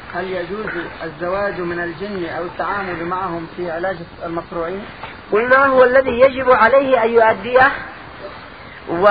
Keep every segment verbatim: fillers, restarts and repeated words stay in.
هل يجوز الزواج من الجن أو التعامل معهم في علاج المصروعين؟ قلنا هو الذي يجب عليه أن يؤديه، و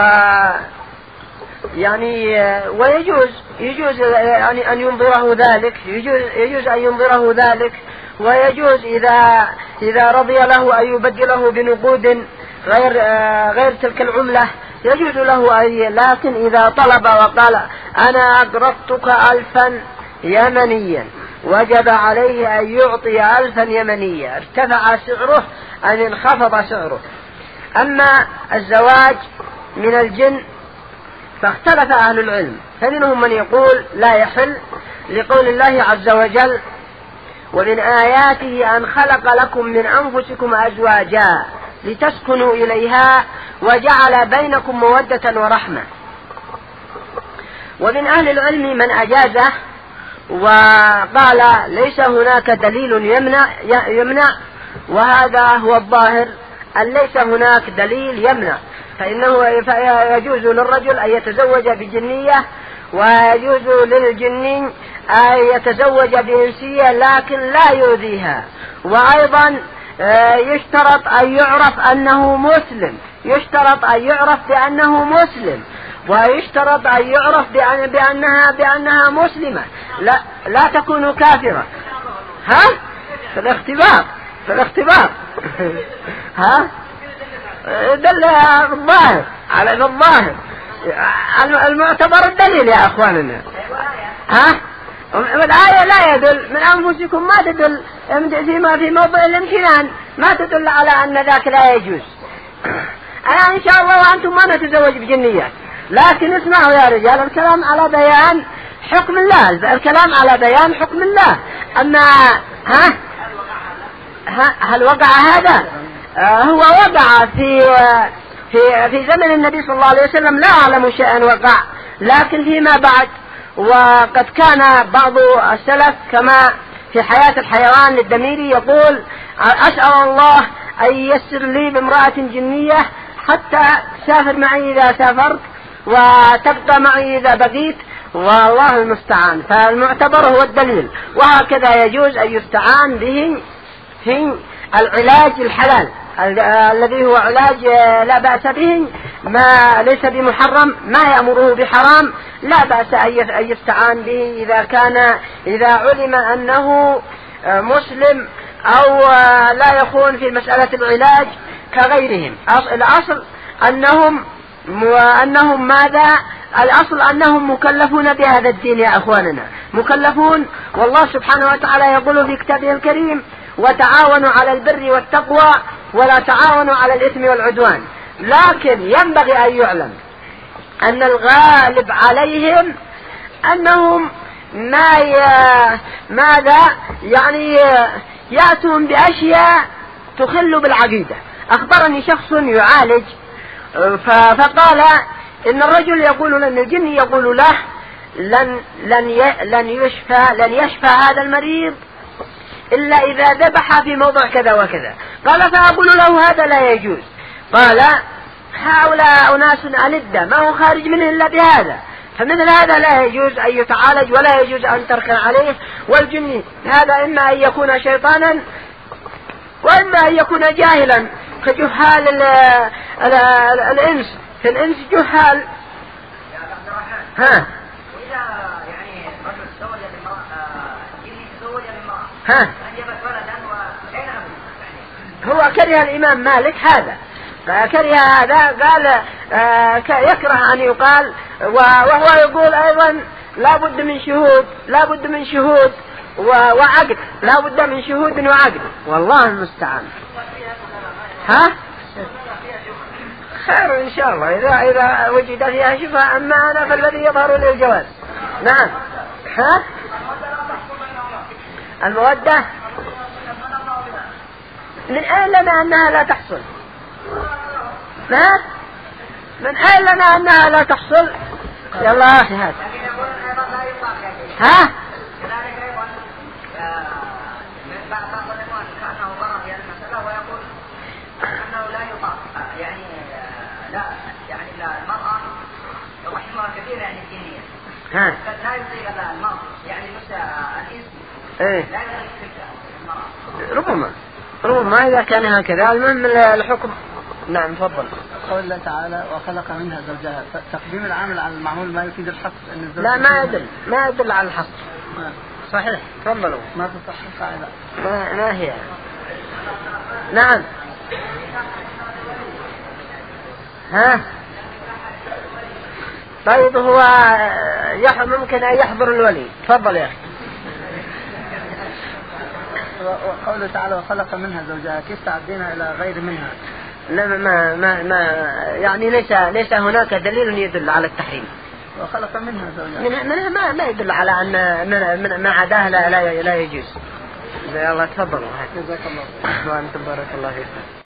يعني ويجوز يجوز يعني أن ينظره ذلك، يجوز يجوز أن ينظره ذلك، ويجوز إذا إذا رضي له أن يبدله بنقود غير غير تلك العملة يجوز له أن، لكن إذا طلب وقال أنا أقرضتك ألفا يمنيا وجب عليه أن يعطي ألفا يمنية، ارتفع سعره أن انخفض سعره. أما الزواج من الجن فاختلف أهل العلم، فمنهم من يقول لا يحل لقول الله عز وجل ومن آياته أن خلق لكم من أنفسكم أزواجا لتسكنوا إليها وجعل بينكم مودة ورحمة. ومن أهل العلم من أجازه وقال ليس هناك دليل يمنع, يمنع وهذا هو الظاهر أن ليس هناك دليل يمنع، فإنه يجوز للرجل أن يتزوج بجنية ويجوز للجني أن يتزوج بإنسية لكن لا يؤذيها، وأيضا يشترط أن يعرف أنه مسلم، يشترط أن يعرف بأنه مسلم، ويشترط أن يعرف بأن بأنها بأنها مسلمة، لا لا تكون كافرة. ها في الاختبار في الاختبار ها دل الظاهر على الظاهر المعتبر الدليل يا أخواننا. ها الآية لا يدل من أنفسكم ما تدل فيما في موضع الامتنان ما تدل على أن ذاك لا يجوز. أنا إن شاء الله وأنتم ما نتزوج بجنيات، لكن اسمعوا يا رجال الكلام على بيان حكم الله، الكلام على بيان حكم الله. أما ها, ها هل وقع هذا؟ آه هو وقع في في في زمن النبي صلى الله عليه وسلم، لا أعلم شيئا وقع، لكن فيما بعد وقد كان بعض السلف كما في حياة الحيوان للدميري يقول أسأل الله أن ييسر لي بامرأة جنية حتى تسافر معي إذا سافرت وتبقى معي إذا بقيت، والله المستعان. فالمعتبر هو الدليل، وهكذا يجوز أن يستعان به في العلاج الحلال الذي هو علاج لا بأس به، ما ليس بمحرم، ما يأمره بحرام لا بأس أن يستعان به إذا كان إذا علم أنه مسلم أو لا يخون في مسألة العلاج كغيرهم. الأصل أنهم أنهم ماذا؟ الأصل أنهم مكلفون بهذا الدين يا أخواننا، مكلفون، والله سبحانه وتعالى يقول في كتابه الكريم وتعاونوا على البر والتقوى ولا تعاونوا على الإثم والعدوان. لكن ينبغي أن يعلم أن الغالب عليهم أنهم ما ي... ماذا يعني يأتون بأشياء تخل بالعقيدة. أخبرني شخص يعالج فقال إن الرجل يقول لأن الجن يقول له لن لن ي... لن يشفى لن يشفى هذا المريض إلا إذا ذبح في موضع كذا وكذا. قال فأقول له هذا لا يجوز. قال هؤلاء أناس ألدة ما هو خارج منه إلا بهذا، فمثل هذا لا يجوز أن يتعالج ولا يجوز أن تركن عليه. والجن هذا إما أن يكون شيطانا وإما أن يكون جاهلا كجهال ال ال ال الإنس، في الإنس جهال. ها ها هو كره الإمام مالك هذا، كره هذا قال آه يكره أن يقال، وهو يقول أيضا لا بد من شهود لا بد من شهود وعقد، لا بد من شهود وعقد، والله المستعان. ها خير إن شاء الله إذا إذا وجد فيها شفاء، أما أنا فالذي يظهر لي الجواز. نعم. ها المودة من أين لنا أنها لا تحصل؟ ما من أين لنا أنها لا تحصل؟ يلا يا أخي هذا ها ها لا يصيب المرض يعني مثل الإنس ايه ربما ربما إذا كان هكذا. المهم الحكم. نعم تفضل. قول الله تعالى وخلق منها زوجها، تقديم العامل على المعمول ما يفيد الحصر ان الزوج لا ما يدل ما يدل على الحصر. صحيح تفضلوا. ما تصح القاعدة. ما, ما هي. نعم ها طيب هو ممكن أن يحضر الولي. تفضل يا أخي. وقوله تعالى وخلق منها زوجها، كيف تعدينا إلى غير منها؟ لا ما ما ما يعني ليس ليس هناك دليل يدل على التحريم. وخلق منها زوجها منها, منها ما ما يدل على أن من من ما عداها لا لا لا يجوز. الله تفضل. جزاك الله. وأنتم بارك الله فيكم.